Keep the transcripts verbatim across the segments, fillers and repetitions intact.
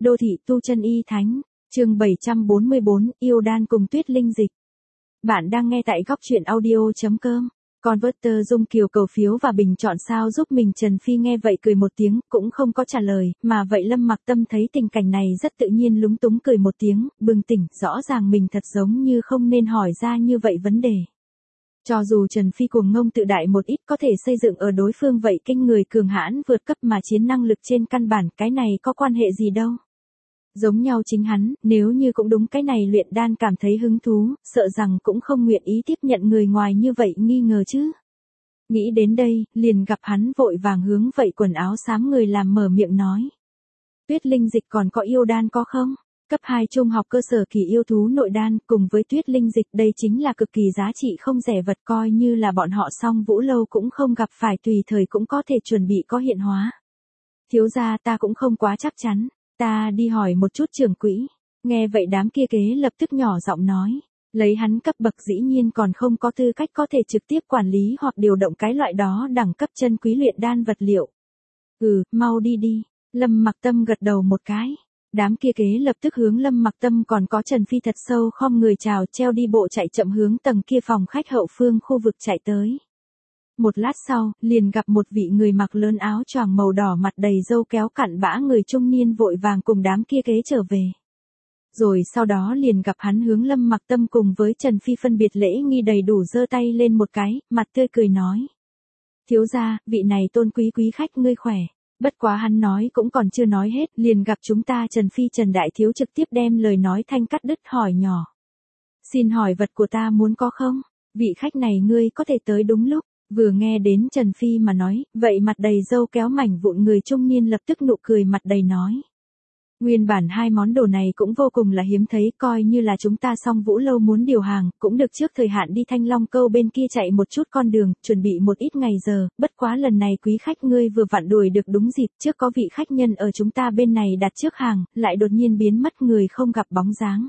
Đô thị tu chân y thánh, chương bảy trăm bốn mươi bốn, yêu đan cùng tuyết linh dịch. Bạn đang nghe tại góc truyện audio.com. Converter Dung Kiều cầu phiếu và bình chọn sao giúp mình. Trần Phi nghe vậy cười một tiếng, cũng không có trả lời, mà vậy Lâm Mặc Tâm thấy tình cảnh này rất tự nhiên lúng túng cười một tiếng, bừng tỉnh, rõ ràng mình thật giống như không nên hỏi ra như vậy vấn đề. Cho dù Trần Phi cuồng ngông tự đại một ít có thể xây dựng ở đối phương vậy kinh người cường hãn vượt cấp mà chiến năng lực trên căn bản, cái này có quan hệ gì đâu. Giống nhau chính hắn, nếu như cũng đúng cái này luyện đan cảm thấy hứng thú, sợ rằng cũng không nguyện ý tiếp nhận người ngoài như vậy nghi ngờ chứ. Nghĩ đến đây, liền gặp hắn vội vàng hướng vậy quần áo xám người làm mở miệng nói. Tuyết linh dịch còn có yêu đan có không? Cấp hai trung học cơ sở kỳ yêu thú nội đan cùng với tuyết linh dịch, đây chính là cực kỳ giá trị không rẻ vật, coi như là bọn họ Song Vũ lâu cũng không gặp phải, tùy thời cũng có thể chuẩn bị có hiện hóa. Thiếu gia, ta cũng không quá chắc chắn, ta đi hỏi một chút trưởng quỹ. Nghe vậy đám kia kế lập tức nhỏ giọng nói, lấy hắn cấp bậc dĩ nhiên còn không có tư cách có thể trực tiếp quản lý hoặc điều động cái loại đó đẳng cấp chân quý luyện đan vật liệu. Ừ, mau đi đi. Lâm Mặc Tâm gật đầu một cái. Đám kia kế lập tức hướng Lâm Mặc Tâm còn có Trần Phi thật sâu khom người chào, treo đi bộ chạy chậm hướng tầng kia phòng khách hậu phương khu vực chạy tới. Một lát sau, liền gặp một vị người mặc lớn áo choàng màu đỏ, mặt đầy râu kéo cặn bã người trung niên vội vàng cùng đám kia kế trở về. Rồi sau đó liền gặp hắn hướng Lâm Mặc Tâm cùng với Trần Phi phân biệt lễ nghi đầy đủ, giơ tay lên một cái, mặt tươi cười nói. Thiếu gia, vị này tôn quý quý khách ngươi khỏe. Bất quá hắn nói cũng còn chưa nói hết, liền gặp chúng ta Trần Phi Trần Đại Thiếu trực tiếp đem lời nói thanh cắt đứt, hỏi nhỏ. Xin hỏi vật của ta muốn có không? Vị khách này ngươi có thể tới đúng lúc. Vừa nghe đến Trần Phi mà nói, vậy mặt đầy râu kéo mảnh vụn người trung niên lập tức nụ cười mặt đầy nói. Nguyên bản hai món đồ này cũng vô cùng là hiếm thấy, coi như là chúng ta Song Vũ lâu muốn điều hàng, cũng được trước thời hạn đi Thanh Long Câu bên kia chạy một chút con đường, chuẩn bị một ít ngày giờ, bất quá lần này quý khách ngươi vừa vặn đuổi được đúng dịp, trước có vị khách nhân ở chúng ta bên này đặt trước hàng, lại đột nhiên biến mất người không gặp bóng dáng.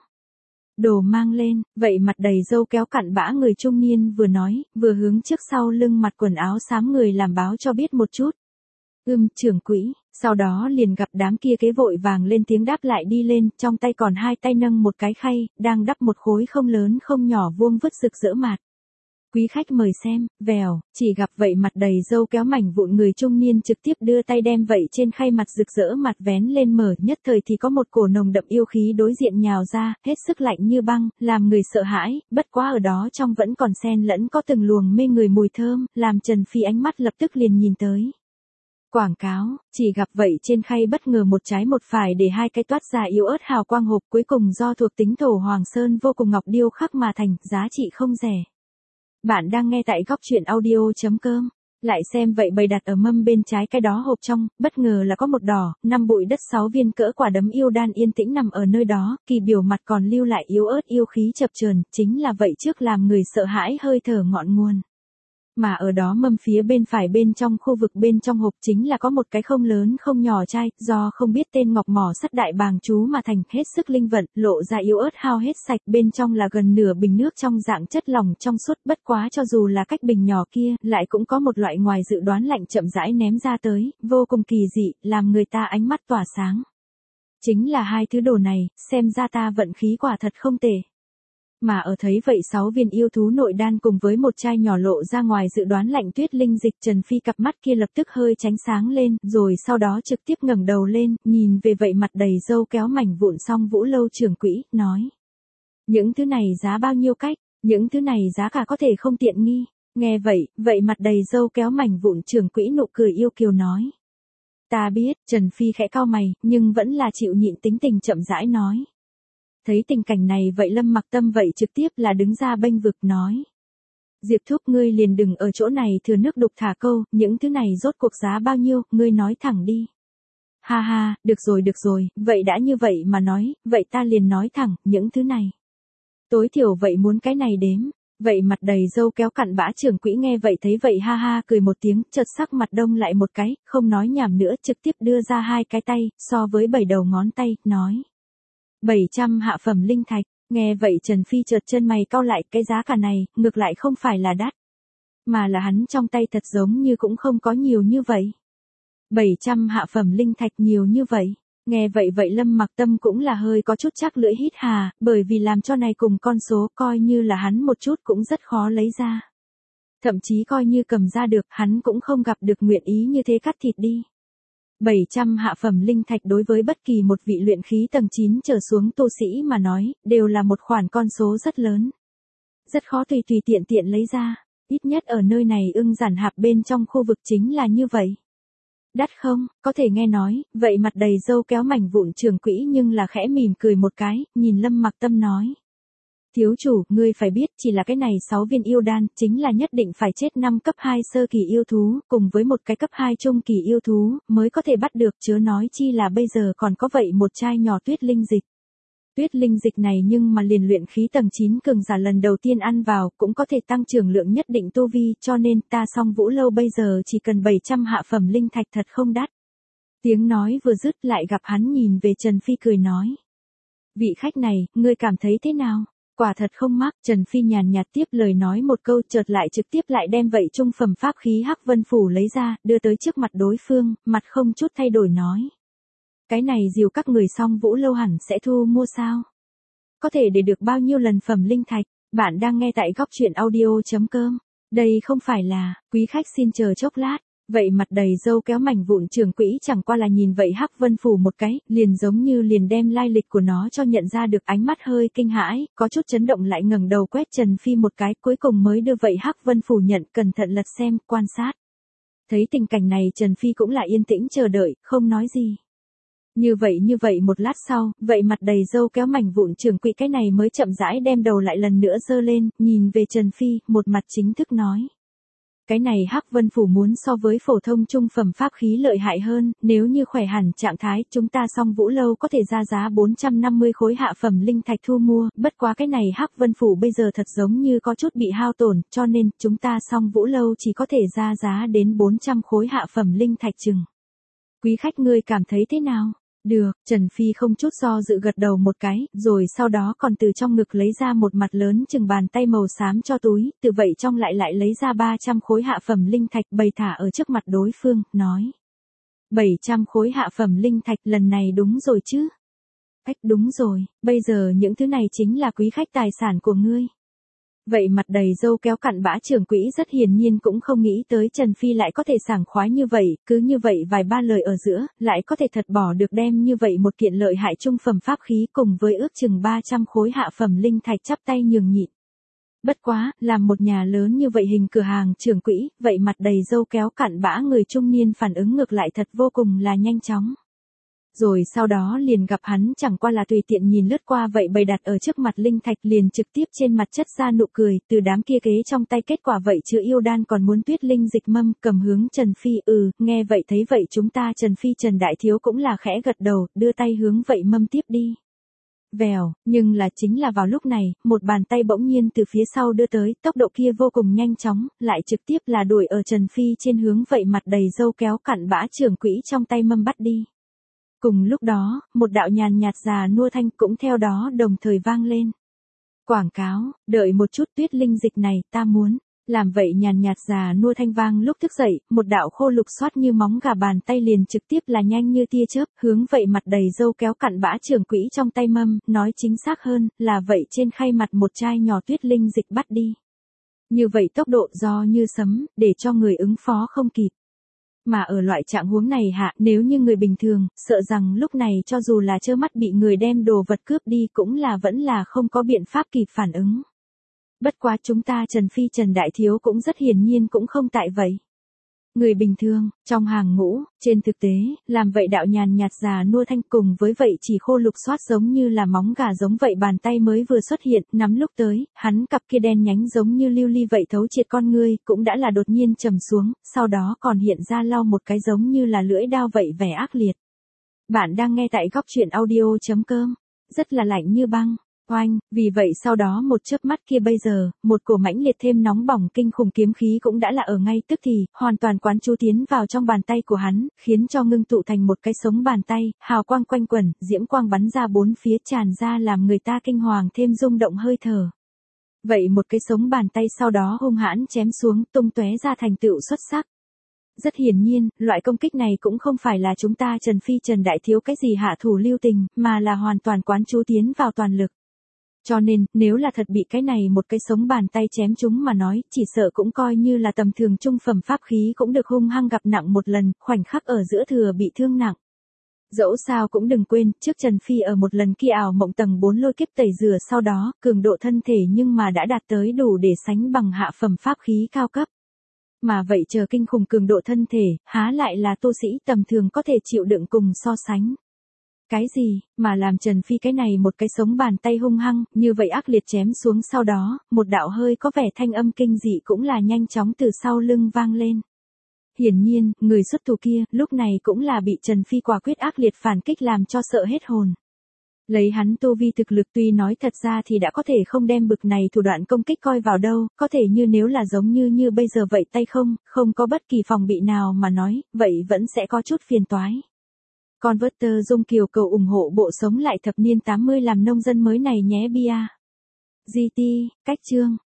Đồ mang lên, vậy mặt đầy râu kéo cặn bã người trung niên vừa nói, vừa hướng trước sau lưng mặt quần áo xám người làm báo cho biết một chút. Ưm, trưởng quỹ, sau đó liền gặp đám kia kế vội vàng lên tiếng đáp lại đi lên, trong tay còn hai tay nâng một cái khay, đang đắp một khối không lớn không nhỏ vuông vứt rực rỡ mạt. Quý khách mời xem, vèo, chỉ gặp vậy mặt đầy râu kéo mảnh vụn người trung niên trực tiếp đưa tay đem vậy trên khay mặt rực rỡ mặt vén lên mở, nhất thời thì có một cổ nồng đậm yêu khí đối diện nhào ra, hết sức lạnh như băng, làm người sợ hãi, bất quá ở đó trong vẫn còn xen lẫn có từng luồng mê người mùi thơm, làm Trần Phi ánh mắt lập tức liền nhìn tới. Quảng cáo, chỉ gặp vậy trên khay bất ngờ một trái một phải để hai cái toát ra yếu ớt hào quang hộp, cuối cùng do thuộc tính thổ Hoàng Sơn vô cùng ngọc điêu khắc mà thành, giá trị không rẻ. Bạn đang nghe tại góc truyện audio.com. Lại xem vậy bày đặt ở mâm bên trái cái đó hộp trong, bất ngờ là có một đỏ, năm bụi đất sáu viên cỡ quả đấm yêu đan yên tĩnh nằm ở nơi đó, kỳ biểu mặt còn lưu lại yếu ớt yêu khí chập chờn, chính là vậy trước làm người sợ hãi hơi thở ngọn nguồn. Mà ở đó mâm phía bên phải bên trong khu vực bên trong hộp chính là có một cái không lớn không nhỏ chai, do không biết tên ngọc mỏ sắt đại bàng chú mà thành, hết sức linh vận, lộ ra yếu ớt hao hết sạch, bên trong là gần nửa bình nước trong dạng chất lỏng trong suốt, bất quá cho dù là cách bình nhỏ kia, lại cũng có một loại ngoài dự đoán lạnh chậm rãi ném ra tới, vô cùng kỳ dị, làm người ta ánh mắt tỏa sáng. Chính là hai thứ đồ này, xem ra ta vận khí quả thật không tệ. Mà ở thấy vậy sáu viên yêu thú nội đan cùng với một chai nhỏ lộ ra ngoài dự đoán lạnh tuyết linh dịch, Trần Phi cặp mắt kia lập tức hơi tránh sáng lên, rồi sau đó trực tiếp ngẩng đầu lên, nhìn về vậy mặt đầy râu kéo mảnh vụn Song Vũ lâu trưởng quỹ, nói. Những thứ này giá bao nhiêu cách, những thứ này giá cả có thể không tiện nghi. Nghe vậy, vậy mặt đầy râu kéo mảnh vụn trưởng quỹ nụ cười yêu kiều nói. Ta biết, Trần Phi khẽ cau mày, nhưng vẫn là chịu nhịn tính tình chậm rãi nói. Thấy tình cảnh này vậy Lâm Mặc Tâm vậy trực tiếp là đứng ra bênh vực nói. Diệp thúc, ngươi liền đừng ở chỗ này thừa nước đục thả câu, những thứ này rốt cuộc giá bao nhiêu, ngươi nói thẳng đi. Ha ha, được rồi được rồi, vậy đã như vậy mà nói, vậy ta liền nói thẳng, những thứ này. Tối thiểu vậy muốn cái này đếm. Vậy mặt đầy râu kéo cặn bã trưởng quỹ nghe vậy thấy vậy ha ha cười một tiếng, chợt sắc mặt đông lại một cái, không nói nhảm nữa trực tiếp đưa ra hai cái tay, so với bảy đầu ngón tay, nói. bảy trăm hạ phẩm linh thạch, nghe vậy Trần Phi chợt chân mày cau lại, cái giá cả này, ngược lại không phải là đắt. Mà là hắn trong tay thật giống như cũng không có nhiều như vậy. bảy trăm hạ phẩm linh thạch nhiều như vậy. Nghe vậy vậy Lâm Mặc Tâm cũng là hơi có chút chắc lưỡi hít hà, bởi vì làm cho này cùng con số coi như là hắn một chút cũng rất khó lấy ra. Thậm chí coi như cầm ra được, hắn cũng không gặp được nguyện ý như thế cắt thịt đi. bảy trăm hạ phẩm linh thạch đối với bất kỳ một vị luyện khí tầng chín trở xuống tu sĩ mà nói, đều là một khoản con số rất lớn. Rất khó tùy tùy tiện tiện lấy ra, ít nhất ở nơi này ưng giản hạp bên trong khu vực chính là như vậy. Đắt không, có thể nghe nói, vậy mặt đầy râu kéo mảnh vụn trưởng quỹ nhưng là khẽ mỉm cười một cái, nhìn Lâm Mặc Tâm nói. Thiếu chủ, ngươi phải biết chỉ là cái này sáu viên yêu đan, chính là nhất định phải chết năm cấp hai sơ kỳ yêu thú, cùng với một cái cấp hai trung kỳ yêu thú, mới có thể bắt được, chớ nói chi là bây giờ còn có vậy một chai nhỏ tuyết linh dịch. Tuyết linh dịch này nhưng mà liền luyện khí tầng chín cường giả lần đầu tiên ăn vào, cũng có thể tăng trưởng lượng nhất định tu vi, cho nên ta Song Vũ Lâu bây giờ chỉ cần bảy trăm hạ phẩm linh thạch thật không đắt. Tiếng nói vừa dứt lại gặp hắn nhìn về Trần Phi cười nói. Vị khách này, ngươi cảm thấy thế nào? Quả thật không mắc, Trần Phi nhàn nhạt tiếp lời nói một câu chợt lại trực tiếp lại đem vậy trung phẩm pháp khí Hắc Vân Phủ lấy ra, đưa tới trước mặt đối phương, mặt không chút thay đổi nói. Cái này dìu các người Song Vũ Lâu hẳn sẽ thu mua sao? Có thể để được bao nhiêu lần phẩm linh thạch? Bạn đang nghe tại góc truyện audio.com. Đây không phải là, quý khách xin chờ chốc lát. Vậy mặt đầy râu kéo mảnh vụn trưởng quỹ chẳng qua là nhìn vậy Hắc Vân Phủ một cái, liền giống như liền đem lai lịch của nó cho nhận ra được, ánh mắt hơi kinh hãi, có chút chấn động lại ngẩng đầu quét Trần Phi một cái, cuối cùng mới đưa vậy Hắc Vân Phủ nhận, cẩn thận lật xem, quan sát. Thấy tình cảnh này Trần Phi cũng lại yên tĩnh chờ đợi, không nói gì. Như vậy như vậy một lát sau, vậy mặt đầy râu kéo mảnh vụn trưởng quỹ cái này mới chậm rãi đem đầu lại lần nữa giơ lên, nhìn về Trần Phi, một mặt chính thức nói. Cái này Hắc Vân Phủ muốn so với phổ thông trung phẩm pháp khí lợi hại hơn, nếu như khỏe hẳn trạng thái, chúng ta Song Vũ Lâu có thể ra giá bốn trăm năm mươi khối hạ phẩm linh thạch thu mua, bất quá cái này Hắc Vân Phủ bây giờ thật giống như có chút bị hao tổn, cho nên, chúng ta Song Vũ Lâu chỉ có thể ra giá đến bốn trăm khối hạ phẩm linh thạch chừng. Quý khách ngươi cảm thấy thế nào? Được, Trần Phi không chút do dự gật đầu một cái, rồi sau đó còn từ trong ngực lấy ra một mặt lớn chừng bàn tay màu xám cho túi, từ vậy trong lại lại lấy ra ba trăm khối hạ phẩm linh thạch bày thả ở trước mặt đối phương, nói. bảy trăm khối hạ phẩm linh thạch lần này đúng rồi chứ? Ách đúng rồi, bây giờ những thứ này chính là quý khách tài sản của ngươi. Vậy mặt đầy râu kéo cặn bã trưởng quỹ rất hiển nhiên cũng không nghĩ tới Trần Phi lại có thể sảng khoái như vậy, cứ như vậy vài ba lời ở giữa, lại có thể thật bỏ được đem như vậy một kiện lợi hại trung phẩm pháp khí cùng với ước chừng ba trăm khối hạ phẩm linh thạch chắp tay nhường nhịn. Bất quá, làm một nhà lớn như vậy hình cửa hàng trưởng quỹ, vậy mặt đầy râu kéo cặn bã người trung niên phản ứng ngược lại thật vô cùng là nhanh chóng. Rồi sau đó liền gặp hắn chẳng qua là tùy tiện nhìn lướt qua vậy bày đặt ở trước mặt linh thạch liền trực tiếp trên mặt chất ra nụ cười, từ đám kia kế trong tay kết quả vậy chữa yêu đan còn muốn tuyết linh dịch mâm, cầm hướng Trần Phi, ừ, nghe vậy thấy vậy chúng ta Trần Phi Trần Đại Thiếu cũng là khẽ gật đầu, đưa tay hướng vậy mâm tiếp đi. Vèo, nhưng là chính là vào lúc này, một bàn tay bỗng nhiên từ phía sau đưa tới, tốc độ kia vô cùng nhanh chóng, lại trực tiếp là đuổi ở Trần Phi trên hướng vậy mặt đầy râu kéo cặn bã trưởng quỹ trong tay mâm bắt đi. Cùng lúc đó, một đạo nhàn nhạt già nua thanh cũng theo đó đồng thời vang lên. Quảng cáo, đợi một chút tuyết linh dịch này, ta muốn. Làm vậy nhàn nhạt già nua thanh vang lúc thức dậy, một đạo khô lục xoát như móng gà bàn tay liền trực tiếp là nhanh như tia chớp, hướng vậy mặt đầy râu kéo cặn bã trưởng quỹ trong tay mâm, nói chính xác hơn, là vậy trên khay mặt một chai nhỏ tuyết linh dịch bắt đi. Như vậy tốc độ do như sấm, để cho người ứng phó không kịp. Mà ở loại trạng huống này hạ, nếu như người bình thường, sợ rằng lúc này cho dù là trơ mắt bị người đem đồ vật cướp đi cũng là vẫn là không có biện pháp kịp phản ứng. Bất quá chúng ta Trần Phi Trần Đại Thiếu cũng rất hiển nhiên cũng không tại vậy. Người bình thường, trong hàng ngũ, trên thực tế, làm vậy đạo nhàn nhạt già nua thanh cùng với vậy chỉ khô lục xoát giống như là móng gà giống vậy bàn tay mới vừa xuất hiện, nắm lúc tới, hắn cặp kia đen nhánh giống như lưu ly vậy thấu triệt con ngươi, cũng đã là đột nhiên trầm xuống, sau đó còn hiện ra lau một cái giống như là lưỡi đao vậy vẻ ác liệt. Bạn đang nghe tại góc truyện audio.com, rất là lạnh như băng. Oanh, vì vậy sau đó một chớp mắt kia bây giờ, một cổ mãnh liệt thêm nóng bỏng kinh khủng kiếm khí cũng đã là ở ngay tức thì, hoàn toàn quán chú tiến vào trong bàn tay của hắn, khiến cho ngưng tụ thành một cái sống bàn tay, hào quang quanh quẩn, diễm quang bắn ra bốn phía tràn ra làm người ta kinh hoàng thêm rung động hơi thở. Vậy một cái sống bàn tay sau đó hung hãn chém xuống, tung tóe ra thành tựu xuất sắc. Rất hiển nhiên, loại công kích này cũng không phải là chúng ta Trần Phi Trần Đại Thiếu cái gì hạ thủ lưu tình, mà là hoàn toàn quán chú tiến vào toàn lực. Cho nên, nếu là thật bị cái này một cái sống bàn tay chém chúng mà nói, chỉ sợ cũng coi như là tầm thường trung phẩm pháp khí cũng được hung hăng gặp nặng một lần, khoảnh khắc ở giữa thừa bị thương nặng. Dẫu sao cũng đừng quên, trước Trần Phi ở một lần kia ảo mộng tầng bốn lôi kiếp tẩy rửa sau đó, cường độ thân thể nhưng mà đã đạt tới đủ để sánh bằng hạ phẩm pháp khí cao cấp. Mà vậy chờ kinh khủng cường độ thân thể, há lại là tu sĩ tầm thường có thể chịu đựng cùng so sánh. Cái gì, mà làm Trần Phi cái này một cái sống bàn tay hung hăng, như vậy ác liệt chém xuống sau đó, một đạo hơi có vẻ thanh âm kinh dị cũng là nhanh chóng từ sau lưng vang lên. Hiển nhiên, người xuất thủ kia, lúc này cũng là bị Trần Phi quả quyết ác liệt phản kích làm cho sợ hết hồn. Lấy hắn tu vi thực lực tuy nói thật ra thì đã có thể không đem bực này thủ đoạn công kích coi vào đâu, có thể như nếu là giống như như bây giờ vậy tay không, không có bất kỳ phòng bị nào mà nói, vậy vẫn sẽ có chút phiền toái. Converter Dung Kiều cầu ủng hộ bộ sống lại thập niên tám mươi làm nông dân mới này nhé bia. giê tê, cách chương.